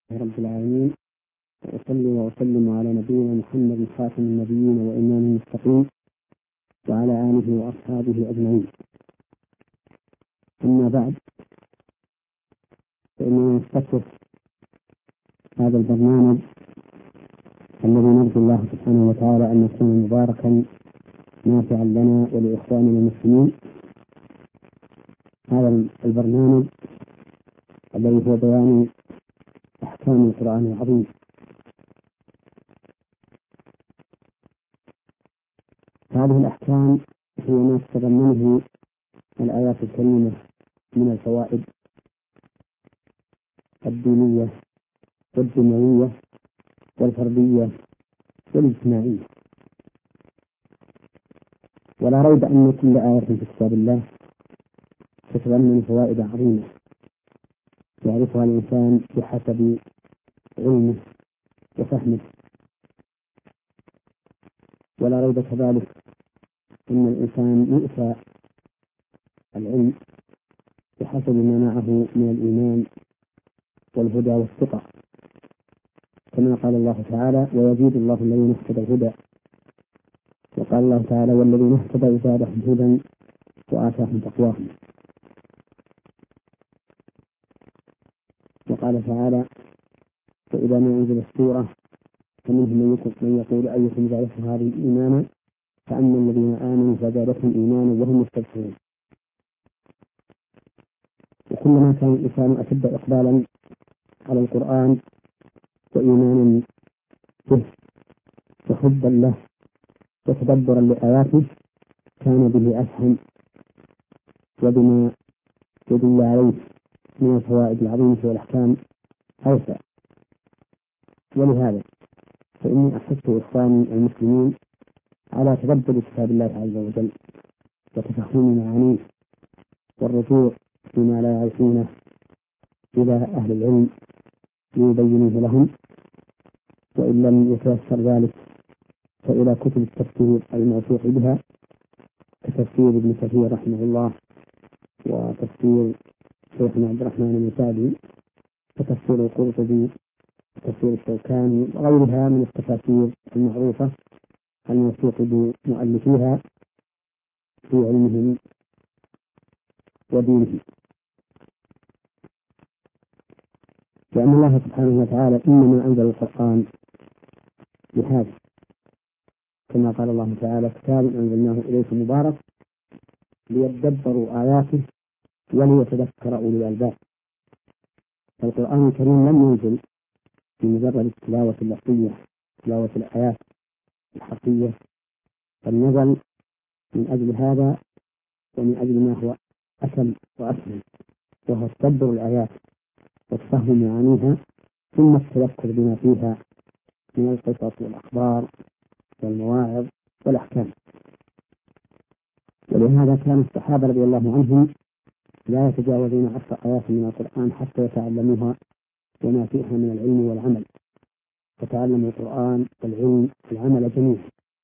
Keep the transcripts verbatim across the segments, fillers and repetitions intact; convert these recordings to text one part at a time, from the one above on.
رب العالمين، وأصلي وأسلم على نبينا محمد خاتم النبيين وإمام المتقين وعلى آله وأصحابه أجمعين. أما بعد، فإننا نستكشف هذا البرنامج الذي نرجو الله سبحانه وتعالى أن يكون مباركا نافعا لنا ولإخواننا المسلمين. هذا البرنامج الذي هو بيان أحكام القرآن العظيم. هذه الأحكام هي ما تتضمنه الآيات الكريمة من الفوائد الدينية والدنيوية والفردية والاجتماعية. ولا ريب أن كل آية في كتاب الله تتضمن فوائد عظيمة يعرفها الإنسان بحسب علمه وفهمه. ولا ريب كذلك أن الإنسان يؤتى العلم بحسب ما معه من الإيمان والهدى والثقة، كما قال الله تعالى: ويزيد الله الذين اهتدوا الهدى. وقال الله تعالى: والذين اهتدوا زادهم هدى وآتاهم تقواهم. وقال تعالى: فإذا ما أنزلت السورة فمنهم من يقول أيكم زادته هذه إيمانا، فأما الذين آمنوا فزادتهم إيمانا وهم مستبشرون. وكلما كان الإنسان أشد إقبالا على القرآن وإيمانا به وحبا له وتدبرا لآياته كان به أفهم وبما يدل عليه من الفوائد العظيمة والأحكام أوسع. ولهذا فإني أحث إخواني المسلمين على تدبر كتاب الله عز وجل وتفهم معانيه والرجوع فيما لا يعرفونه إلى أهل العلم ليبينوه لهم، وإن لم يتيسر ذلك فإلى كتب التفسير الموثوق بها كتفسير ابن كثير رحمه الله، وتفسير شيخنا عبد الرحمن المساعدي، وتفسير القرطبي، وتفسير الشوكاني، وغيرها من التفاسير المعروفة الموثوق بمؤلفيها في علمهم ودينهم. لأن الله سبحانه وتعالى إنما أنزل القرآن لهذا، كما قال الله تعالى: كتاب أنزلناه إليكم مبارك ليدبروا آياته وليتذكر أولي الألباب. فالقرآن الكريم لم ينزل بمجرد التلاوة اللفظية، تلاوة الآيات الحرفية، بل نزل من أجل هذا ومن أجل ما هو أسهل وأسهل، وهو تدبر الآيات وتفهم معانيها ثم التذكر بما فيها من القصص والأخبار والمواعظ والأحكام. ولهذا كان الصحابة رضي الله عنهم لا يتجاوزون عشر آيات من القرآن حتى يتعلموها وما فيها من العلم والعمل، فتعلموا القرآن والعلم والعمل جميعا.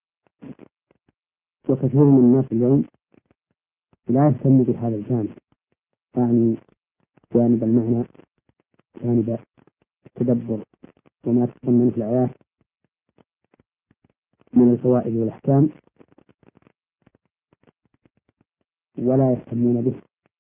وكثير من الناس اليوم لا يهتم بهذا الجانب، يعني جانب المعنى، جانب التدبر وما تتضمن في الآيات من الفوائد والأحكام، ولا يهتمون به.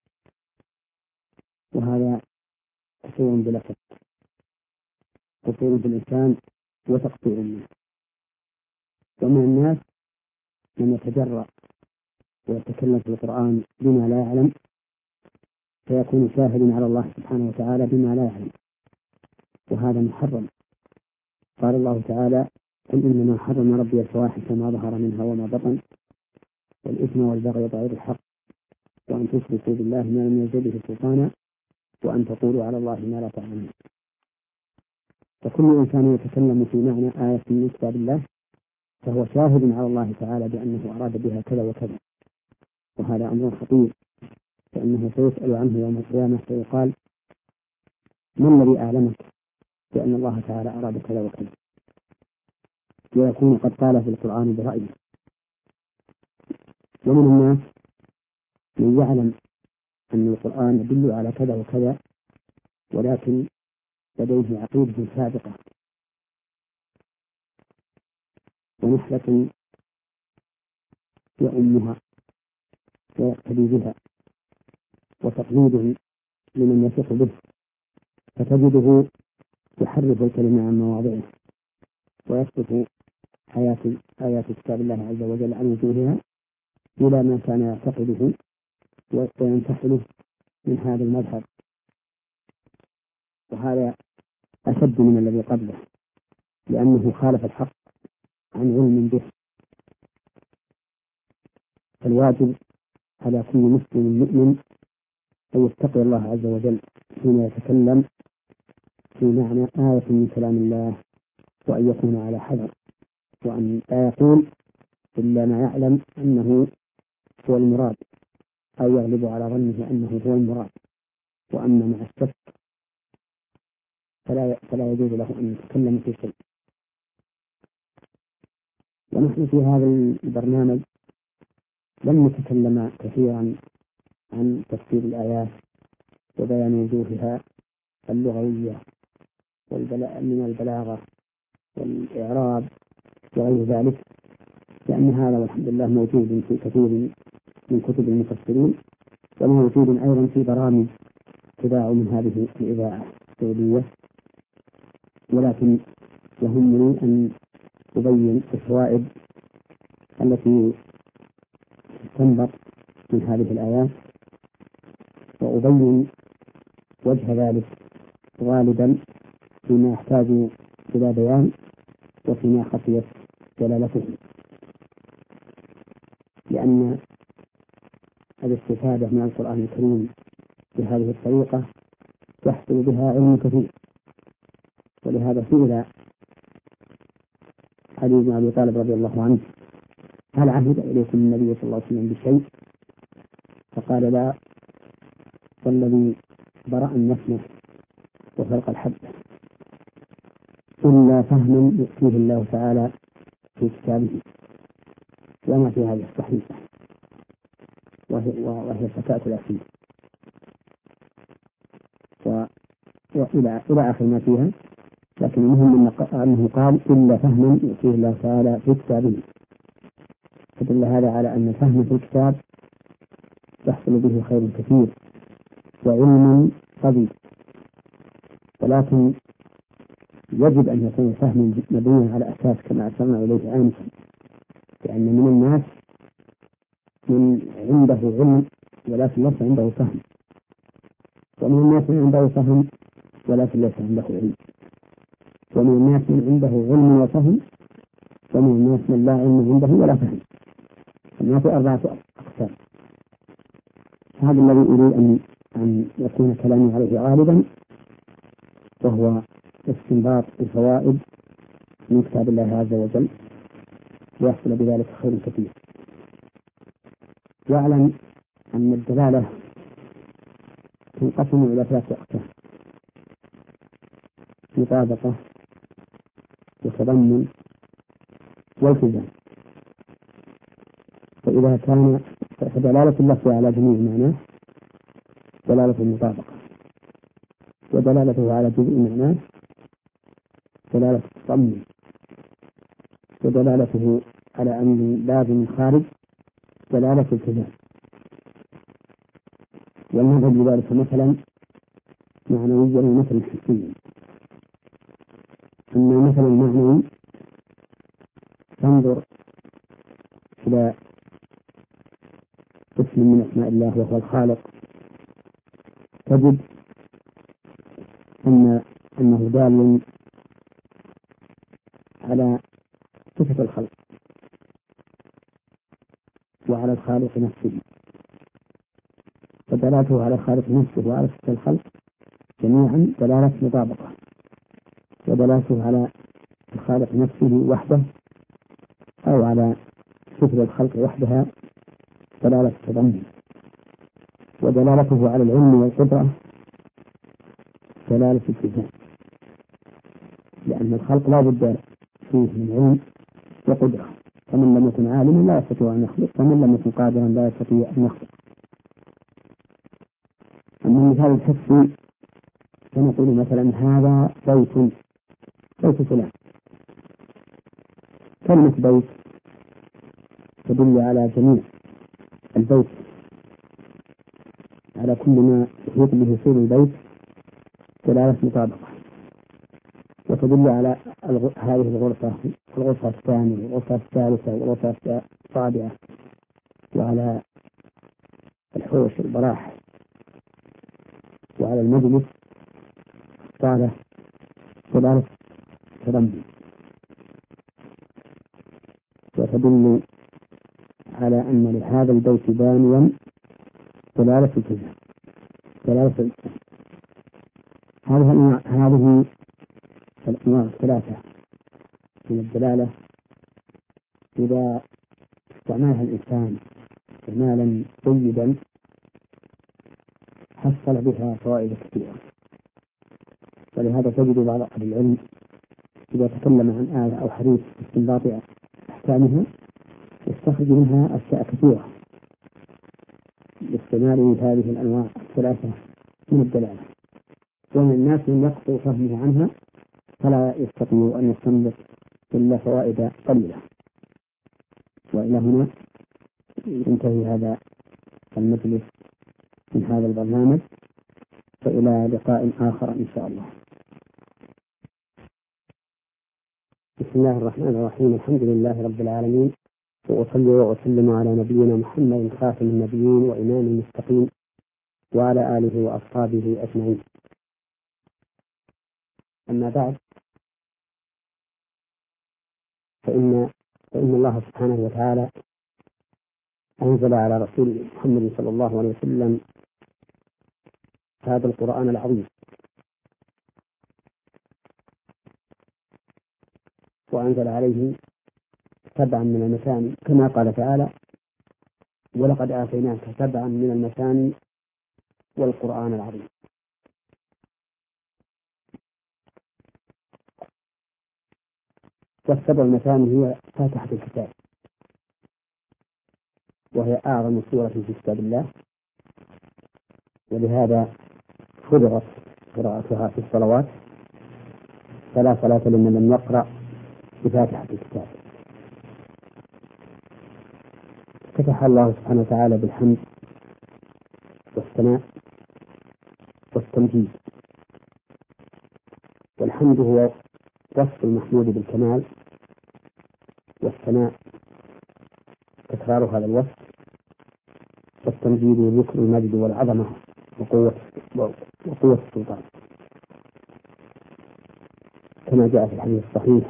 وهذا قصور بلا شك، قصور بالإنسان وتقصير منه. ومن الناس من يتجرأ ويتكلم في القرآن بما لا يعلم، فيكون شاهدا على الله سبحانه وتعالى بما لا يعلم، وهذا محرم. قال الله تعالى: قل إنما حرم ربي الفواحش ما ظهر منها وما بطن والإثم والبغي بغير الحق وأن تشركوا بالله ما لم ينزل به سلطانا وأن تقولوا على الله ما لا تعلمون. فكل إنسان يتكلم في معنى آية من كتاب الله فهو شاهد على الله تعالى بأنه أراد بها كذا وكذا، وهذا أمر خطير، فإنه سيسأل عنه يوم القيامة فيقال: ما الذي أعلمك بأن الله تعالى أراد كذا وكذا؟ ويكون قد قال في القرآن برأيه. ومن الناس من يعلم أن القرآن يدل على كذا وكذا، ولكن لديه عقيدة سابقة ونحلة يؤمها ويقتدي بها وتقليده لمن يثق به، فتجده يحرف الكلمة عن مواضعه ويصرف آيات آيات كتاب الله عز وجل عن وجوهها إلى ما كان يعتقده وينتحله من هذا المذهب، وهذا أشد من الذي قبله لأنه خالف الحق عن علم به. فالواجب على كل مسلم مؤمن أن يتقي الله عز وجل حين يتكلم في معنى آية من كلام الله، وأن يكون على حذر، وأن لا يقول إلا ما يعلم أنه هو المراد أو يغلب على ظنه أنه هو المراد، وأما مع الشك فلا فلا يجوز له أن يتكلم في شيء. ونحن في هذا البرنامج لم نتكلم كثيرا عن تفسير الآيات وبيان وجوهها اللغوية من البلاغة والإعراب وغير ذلك، لأن هذا والحمد لله موجود في كثير من كتب المفسرين، وموجود أيضا في برامج تذاع من هذه الإذاعة السعودية، ولكن يهمني أن أبين الفوائد التي تنبط من هذه الآيات، وأبين وجه ذلك غالبا فيما يحتاج إلى بيان وفيما خفيت دلالته، لأن الاستفادة من القرآن الكريم بهذه الطريقة يحصل بها علم كثير. ولهذا سئل علي بن أبي طالب رضي الله عنه: هل عهد إليكم النبي صلى الله عليه وسلم بشيء؟ فقال: لا، والذي برأ النسمة وفرق الحبة إلا فهما يؤتيه الله تعالى في كتابه، وما في هذه الصحيفة وهي, وهي فتاة الأخير، وإلى إلى آخر ما فيها. لكن المهم أنه قال: إلا فهما يؤتيه الله تعالى في كتابه، فدل هذا على أن الفهم في الكتاب يحصل به خير كثير وعلم قوي، ولكن يجب أن يكون الفهم مبنيا على أساس كما أشرنا إليه آنفا، لأن من الناس من عنده علم ولكن ليس عنده فهم، ومن الناس من عنده فهم ولكن ليس عنده علم، ومن الناس من عنده علم وفهم، ومن الناس من لا علم عنده ولا فهم. الناس أربعة أقسام. هذا الذي أريد أن أن يكون كلامي عليه غالبا، وهو استنباط الفوائد من كتاب الله عز وجل، ويحصل بذلك خير كثير. واعلم أن الدلالة تنقسم إلى ثلاثة أقسام: مطابقة وتضمن والتزام. فإذا كان فدلالة اللفظ على جميع معناه دلالة المطابقة، ودلالته على جزء معناه دلالة التضمن، ودلالته على أن لازم خارج دلالة التزام. والمذهب لذلك مثلا معنويا ومثلا حسيا. أما المثل المعنوي تنظر إلى اسم من أسماء الله وهو الخالق، تجد أن أنه دال على صفة الخلق وعلى الخالق نفسه، فدلاته على الخالق نفسه وعلى صفة الخلق جميعا دلالة مطابقة، ودلاته على الخالق نفسه وحده أو على صفة الخلق وحدها دلالة التضمن، ودلالته على العلم والقدرة دلالة الالتزام، لأن الخلق لا بد فيه من علم وقدرة، فمن لم يكن عالما لا يستطيع أن يخلق، ومن لم يكن قادرا لا يستطيع أن يخلق. أما المثال الحسي فنقول مثلا هذا بيت بيت فلان. كلمة بيت تدل على جميع البيت، على كل ما يحيط به صور البيت دلالة مطابقة، وتدل على الغ... هذه الغرفة الغرفة الثانية والغرفة الثالثة والغرفة الرابعة، وعلى الحوش البراح، وعلى المجلس صالة دلالة تضمن، وتدل على أن لهذا البيت بانيا دلالة التزام دلالة التزام. هذه الأنواع هذه الأنواع الثلاثة من الدلالة إذا استعملها الإنسان استعمالا جيدا حصل بها فوائد كثيرة. ولهذا تجد بعض أهل العلم إذا تكلم عن آية أو حديث باستنباط أحكامها يستخرج منها أشياء كثيرة باستعمال هذه الأنواع الثلاثة من الدلالة، ومن الناس من يقصر فهمه عنها فلا يستطيع أن يستنبط إلا فوائد قليلة. وإلى هنا ينتهي هذا المجلس من هذا البرنامج، فإلى لقاء آخر إن شاء الله. بسم الله الرحمن الرحيم. الحمد لله رب العالمين، وأصلي وأسلم على نبينا محمد خاتم النبيين وإمام المتقين وعلى آله وأصحابه أجمعين. أما بعد، فإن فإن الله سبحانه وتعالى أنزل على رسول محمد صلى الله عليه وسلم هذا القرآن العظيم، وأنزل عليه سبعا من المثاني كما قال تعالى: ولقد آتيناك سبعا من المثاني والقرآن العظيم. والسبع المثاني هي فاتحة الكتاب، وهي أعظم سورة في كتاب الله، ولهذا فرضت قراءتها في الصلوات، فلا صلاة لمن لم يقرأ بفاتحة الكتاب. فتح الله سبحانه وتعالى بالحمد والثناء والتمجيد. والحمد هو وصف المحمود بالكمال، والثناء تكرار هذا الوصف، والتمجيد ذكر المجد والعظمة وقوة وقوة السلطان، كما جاء في الحديث الصحيح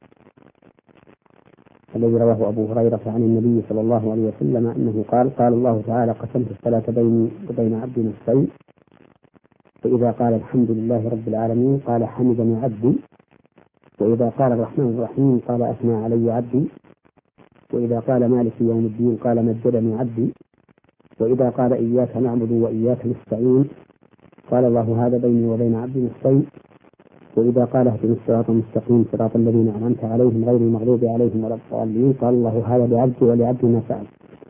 الذي رواه أبو هريرة عن النبي صلى الله عليه وسلم أنه قال: قال الله تعالى: قسمت الصلاة بيني وبين عبدي نصفين، فإذا قال الحمد لله رب العالمين قال حمدني عبدي، وإذا قال الرحمن الرحيم قال أثنى علي عبدي، وإذا قال مالك يوم الدين قال مجدني عبدي، وإذا قال إياك نعبد وإياك نستعين قال الله هذا بيني وبين عبدي نصفين، وإذا قال اهدنا الصراط المستقيم صراط الذين أنعمت عليهم غير المغضوب عليهم ولا الضالين قال الله هذا لعبدي ولعبدي ما فعل.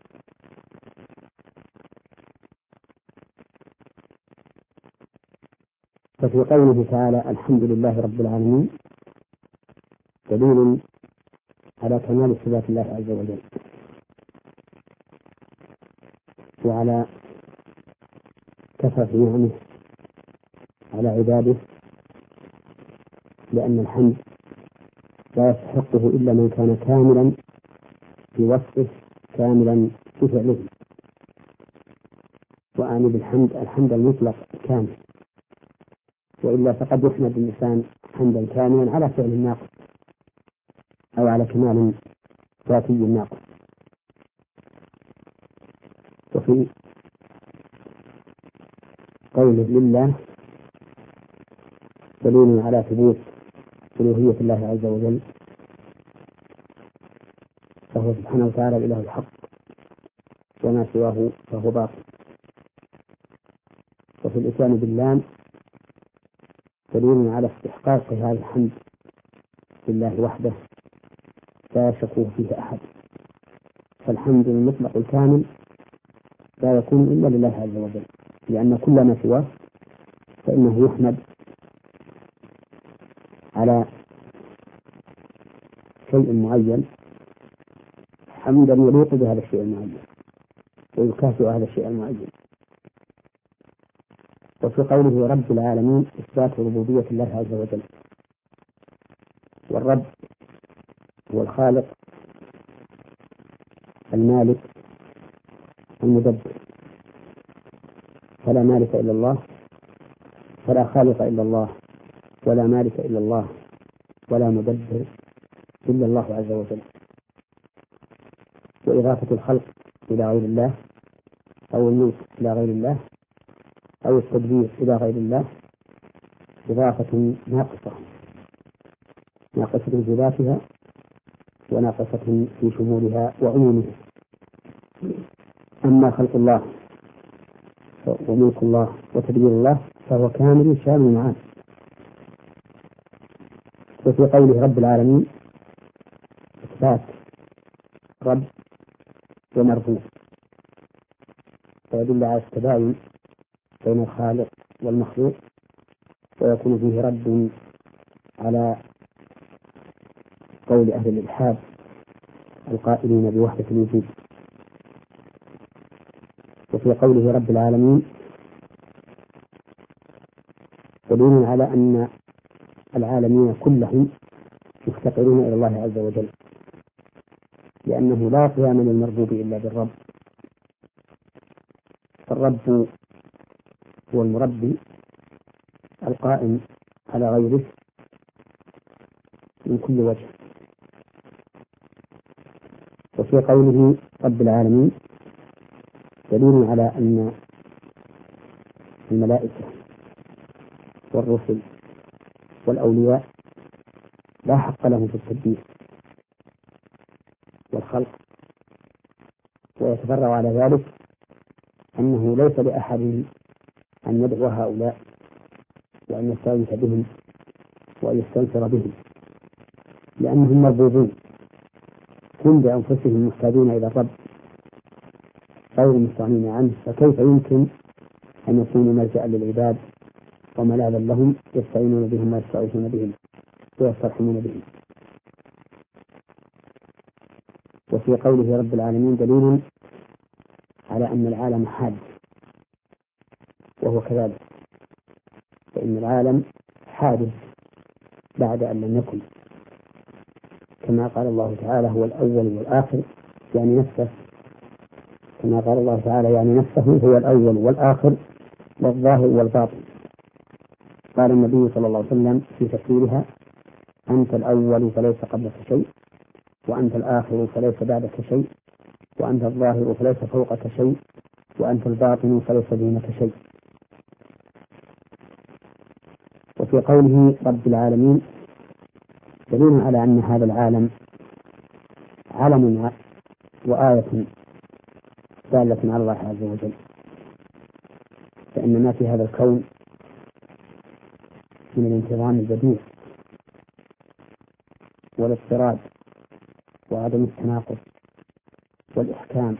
ففي قوله تعالى الحمد لله رب العالمين دليل على كمال صفات الله عز وجل، وعلى كثرة نعمه على عباده، لأن الحمد لا يستحقه إلا من كان كاملا في وصفه كاملا في فعله. وأعني بالحمد الحمد المطلق الكامل، وإلا فقد يحمد الإنسان حمدا كاملا على فعل ناقص أو على كمال ذاتي ناقص. وفي قوله لله دليل على ثبوت ألوهية الله عز وجل، فهو سبحانه وتعالى الإله الحق، وما سواه فهو باطل. وفي الإتيان باللام دليل على استحقاق هذا الحمد لله وحده لا يشك فيه أحد، فالحمد المطلق الكامل لا يكون إلا لله عز وجل، لأن كل ما سواه فإنه يحمد على شيء معين حمدا يليق بهذا الشيء المعين ويكافئ هذا الشيء المعين. وفي قوله رب العالمين إثبات ربوبية الله عز وجل، والرب هو الخالق المالك المدبر، فلا مالك إلا الله، فلا خالق إلا الله، ولا مالك إلا الله، ولا مدبر إلا الله عز وجل. وإضافة الخلق إلى غير الله أو الملك إلى غير الله أو التدبير إلى غير الله إضافة ناقصة، ناقصة في ذاتها وناقصة في شمولها وعمومها. أما خلق الله وملك الله وتدبير الله فهو كامل شامل معان. وفي قوله رب العالمين إثبات رب ومربوب، ويدل على التباين بين الخالق والمخلوق، ويكون فيه رد على قول أهل الإلحاد القائلين بوحدة الوجود. وفي قوله رب العالمين دليل على أن العالمين كلهم مفتقرون إلى الله عز وجل، لأنه لا قيام للمربوب إلا بالرب، فالرب هو المربي القائم على غيره من كل وجه. وفي قوله رب العالمين دليل على أن الملائكة والرسل والأولياء لا حق لهم في التدبير والخلق، ويتفرع على ذلك أنه ليس لأحد أن يدعو هؤلاء وأن يستغيث بهم وأن يستنصر بهم، لأنهم مربوبون، هم بأنفسهم محتاجون إلى الرب غير مستغنين عنه، فكيف يمكن أن يكونوا ملجأ للعباد وملاذا لهم يستعينون بهم ويستغيثون بهم ويسترحمون بهم. وفي قوله رب العالمين دليل على أن العالم حادث، وهو كذلك، فإن العالم حادث بعد أن لم يكن، كما قال الله تعالى هو الأول والآخر يعني نفسه، كما قال الله تعالى يعني نفسه هو الأول والآخر والظاهر والباطن. قال النبي صلى الله عليه وسلم في تفسيرها أنت الأول فليس قبلك شيء، وأنت الآخر فليس بعدك شيء، وأنت الظاهر فليس فوقك شيء، وأنت الباطن فليس دونك شيء. وفي قوله رب العالمين دليل على أن هذا العالم علم وآية دالة على الله عز وجل، فإن ما في هذا الكون من الانتظام البديع والاضطراد وعدم التناقض والإحكام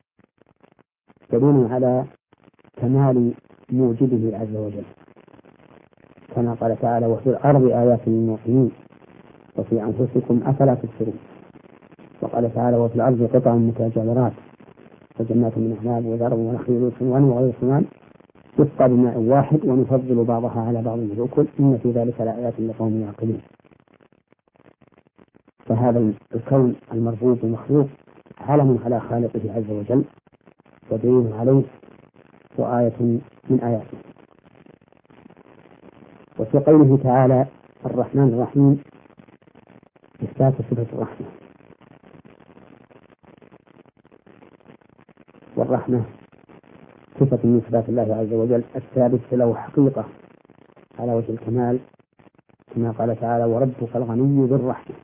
دليل على كمال موجبه عز وجل، كما قال تعالى وفي الأرض آيات للموقنين وفي أنفسكم أفلا تبصرون. وقال تعالى وفي الأرض قطع متجاورات وجنات من أعناب وزرع ونخيل صنوان وغير صنوان يسقى بماء واحد ونفضل بعضها على بعض بالأكل إن في ذلك لآيات لقوم يعقلون. فهذا الكون المربوب المخلوق علم على خالقه عز وجل ودليل عليه وآية من آياته. وفي قوله تعالى الرحمن الرحيم إثبات صفة الرحمة، والرحمة صفة من صفات الله عز وجل الثابت له حقيقة على وجه الكمال، كما قال تعالى وربك الغني ذو الرحمة،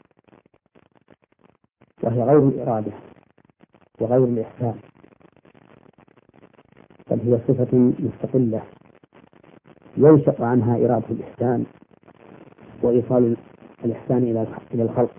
وهي غير الإرادة وغير الإحسان، بل هي صفة مستقلة ينشأ عنها إرادة الإحسان وإيصال الإحسان إلى الخلق.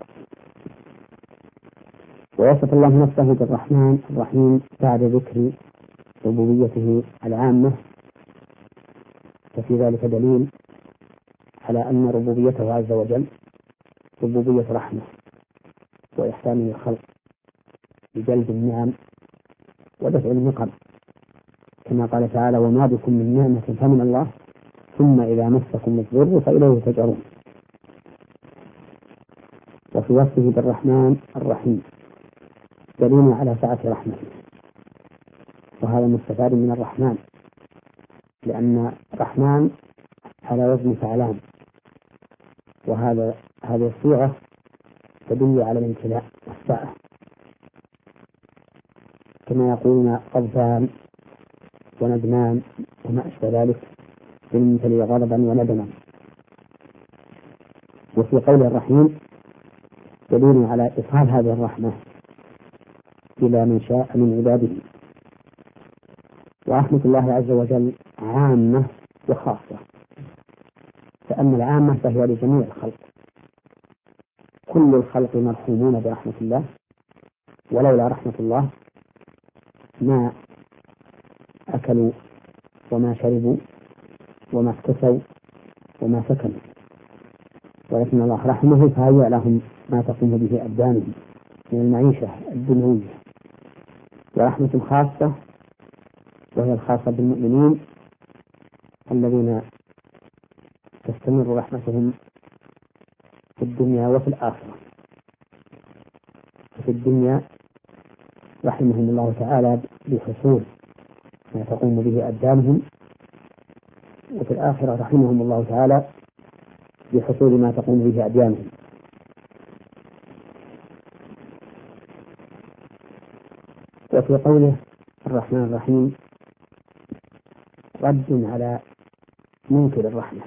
ووصف الله نفسه بالرحمن الرحيم بعد ذكر ربوبيته العامة، ففي ذلك دليل على أن ربوبيته عز وجل ربوبية رحمة وإحسان للخلق بجلب النعم ودفع النقم، كما قال تعالى: وما بكم من نعمة فمن الله ثم إذا مسكم الضر فإليه تجأرون. وفي وصفه بالرحمن الرحيم دليل على سعة رحمته، وهذا مستفاد من الرحمن، لأن الرحمن على وزن فعلان، وهذا هذه الصيغة تدل على الامتلاء والسعة، كما يقولون غضبان وندمان وما أشبه ذلك يمتلئ غضبا وندما. وفي قول الرحيم دليل على إظهار هذه الرحمة إلى من شاء من عباده. ورحمة الله عز وجل عامة وخاصة، فأما العامة فهي لجميع الخلق، كل الخلق مرحومون برحمة الله، ولولا رحمة الله ما أكلوا وما شربوا وما اكتسوا وما سكنوا، ولكن الله رحمه فهيأ لهم ما تقوم به أبدانهم من المعيشة الدنيوية. ورحمة خاصة وهي الخاصة بالمؤمنين الذين تستمر رحمتهم في الدنيا وفي الآخرة. في الدنيا رحمهم الله تعالى بحصول ما تقوم به أبدانهم، وفي الآخرة رحمهم الله تعالى بحصول ما تقوم به أديانهم. وفي قوله الرحمن الرحيم رد على منكر الرحمة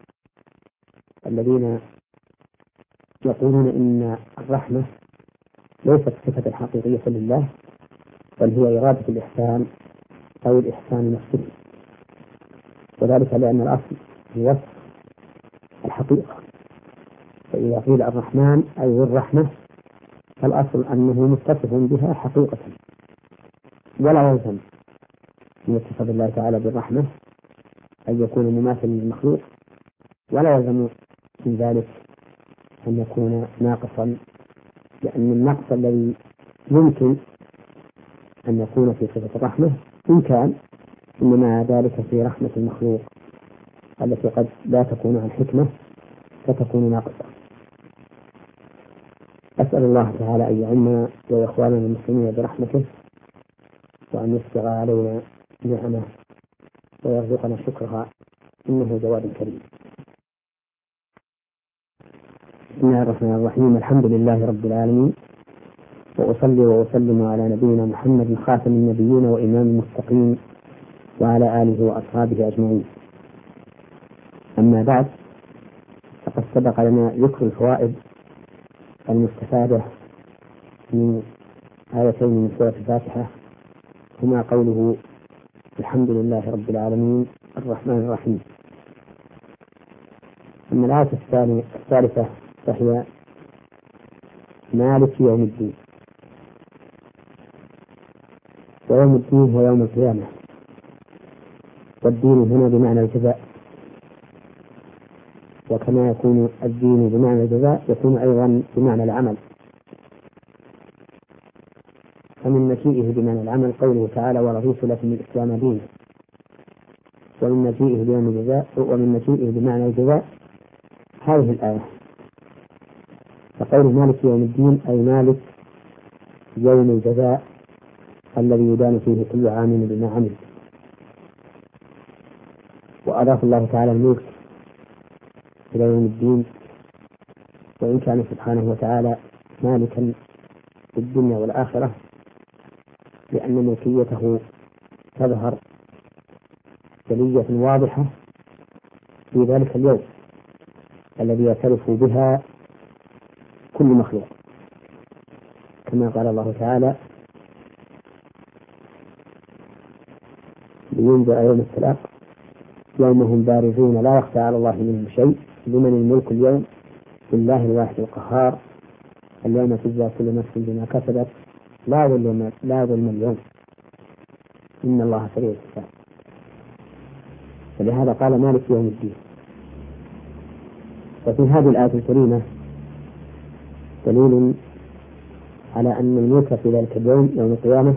الذين يقولون إن الرحمة ليست صفة حقيقية لله، بل هي إرادة الإحسان أو الإحسان نفسه، وذلك لأن الأصل هو وصف الحقيقة، فإذا قيل الرحمن أي ذو الرحمة فالأصل أنه متصف بها حقيقة، ولا يلزم من اتصاف الله تعالى بالرحمة أن يكون مماثلا للمخلوق، ولا يلزم من ذلك أن يكون ناقصا، لأن النقص الذي يمكن أن يكون في صفة الرحمة إن كان إنما ذلك في رحمة المخلوق التي قد لا تكون عن حكمة فتكون ناقصة. أسأل الله تعالى أن يعمنا وإخواننا المسلمين برحمته، وأن يسبغ علينا نعمه ويرزقنا شكرها، إنه جواد كريم. بسم الله الرحمن الرحيم. الحمد لله رب العالمين، وأصلي وأسلم على نبينا محمد خاتم النبيين وإمام المتقين وعلى آله وأصحابه أجمعين. أما بعد، فقد سبق لنا ذكر الفوائد المستفادة من آيتين من سورة الفاتحة، هما قوله الحمد لله رب العالمين الرحمن الرحيم. أما الآية الثالثة فهي مالك يوم الدين، ويوم الدين هو يوم القيامة، والدين هنا بمعنى الجزاء، وكما يكون الدين بمعنى الجزاء يكون أيضا بمعنى العمل. فمن مجيئه بمعنى العمل قوله تعالى ورضيت لكم الإسلام دينا، ومن مجيئه بمعنى الجزاء ومن مجيئه بمعنى الجزاء هذه الآية. فقوله مالك يوم الدين أي مالك يوم الجزاء الذي يدان فيه كل عامل بما عمل. وأضاف الله تعالى الملك إلى يوم الدين، وإن كان سبحانه وتعالى مالكا في الدنيا والآخرة، لأن ملكيته تظهر جلية واضحة في ذلك اليوم الذي يعترف بها كل مخلوق، كما قال الله تعالى لينذر يوم التلاق يوم هم بارزون لا يخفى على الله منهم شيء لمن الملك اليوم لله الواحد القهار اليوم تجزى كل نفس بما كسبت لا ظلم لا ظلم اليوم إن الله سريع الحساب. فلهذا قال مالك يوم الدين. وفي هذه الآية الكريمة دليل على أن الملك في ذلك اليوم يوم القيامة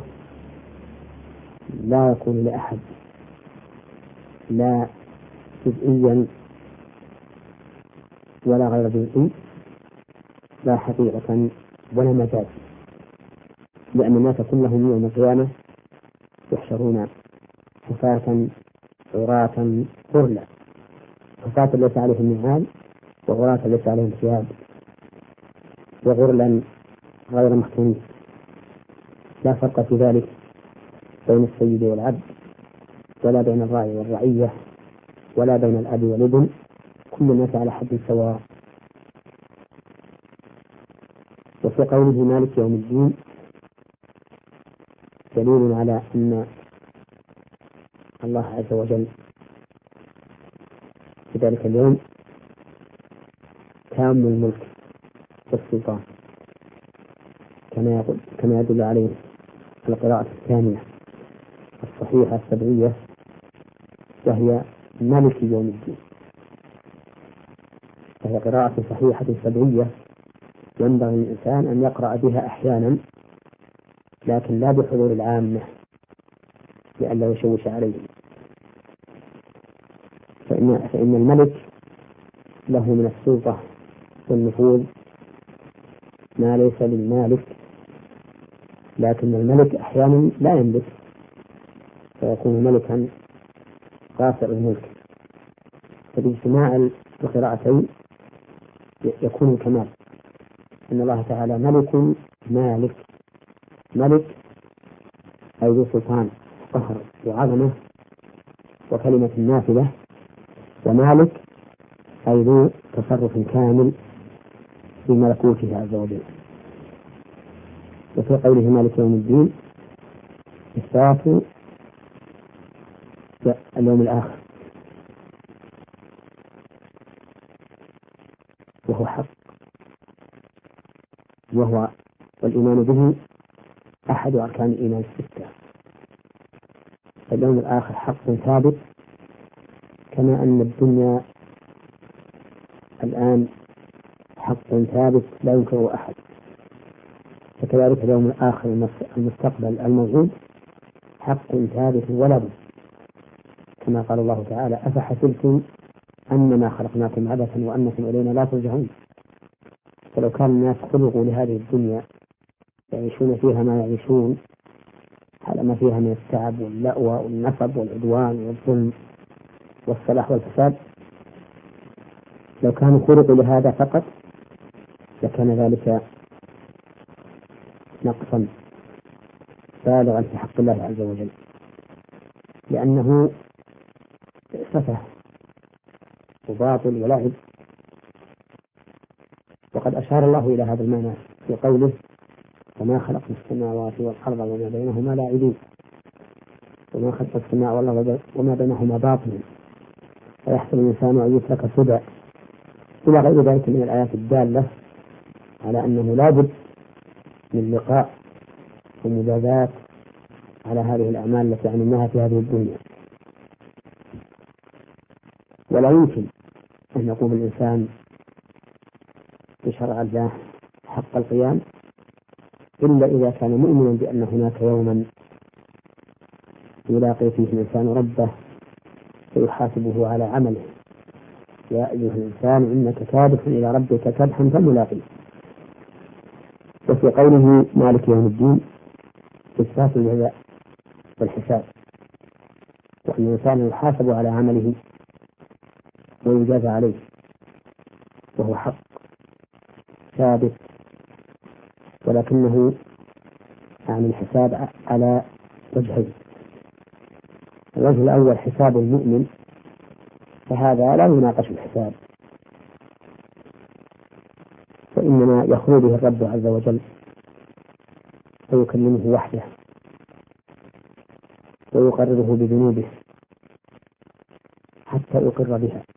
لا يكون لأحد، لا جزئيا ولا غير جزئي، لا حقيقة ولا مجاز، لأن الناس كلهم يوم القيامة يحشرون حفاة عراة غرلا، حفاة ليس عليهم نعال وعراة ليس عليهم ثياب، وغرلا غير محكومين، لا فرق في ذلك بين السيد والعبد، ولا بين الراعي والرعية، ولا بين الأب والابن، كل الناس على حد سواء. وفي قوله مالك يوم الدين دليل على أن الله عز وجل في ذلك اليوم تام الملك والسلطان، كما يقول كما يدل عليه القراءة الثانية الصحيحة السبعية، وهي مالك يوم الدين، وهي قراءة صحيحة سبعية ينبغي الإنسان أن يقرأ بها أحيانا، لكن لا بحضور العامة لئلا يشوش عليه، فإن, فإن الملك له من السلطة والنفوذ ما ليس للمالك، لكن الملك أحيانا لا يملك فيكون ملكا قاصر الملك، فباجتماع القراءتين يكون الكمال، أن الله تعالى ملك مالك، ملك أي ذو سلطان قهر وعظمة وكلمة نافذة، ومالك أي ذو تصرف كامل في ملكوته عز وجل. وفي قوله مالك يوم الدين إثبات اليوم الآخر، وهو حق، وهو والإيمان به أحد أركان الإيمان الستة. اليوم الآخر حق ثابت، كما أن الدنيا الآن حق ثابت لا ينكره أحد، فكذلك اليوم الآخر المستقبل الموجود حق ثابت ولا بد، كما قال الله تعالى أفحسبتم أنما خلقناكم عبثا وأنكم إلينا لا ترجعون. فلو كان الناس خلقوا لهذه الدنيا يعيشون فيها ما يعيشون على ما فيها من التعب واللأوى والنصب والعدوان والظلم والصلاح والفساد، لو كانوا خلقوا لهذا فقط لكان ذلك نقصا بالغا في حق الله عز وجل، لأنه سفه وباطل ولعب. وقد أشار الله إلى هذا المعنى في قوله وما خلقنا السماوات والأرض وما بينهما لاعبين، وما خلق السماء والأرض وما بينهما باطلا ويحسب الإنسان أن يترك سدى، إلى غير ذلك من الآيات الدالة على أنه لا بد من لقاء ومجازات على هذه الأعمال التي عملناها في هذه الدنيا. ولا يمكن أن يقوم الإنسان بشرع الله حق القيام إلا إذا كان مؤمنا بأن هناك يوما يلاقي فيه الإنسان ربه فيحاسبه على عمله، يا أيها الإنسان إنك كادح إلى ربك كدحا فملاقيه. وفي قوله مالك يوم الدين إثبات الجزاء والحساب، وأن الإنسان يحاسب على عمله ويجازى عليه، وهو حق ثابت، ولكنه عن الحساب على وجهين. الوجه الأول حساب المؤمن، فهذا لا يناقش الحساب، فإنما يخلو به الرب عز وجل ويكلمه وحده ويقرره بذنوبه حتى يقر بها،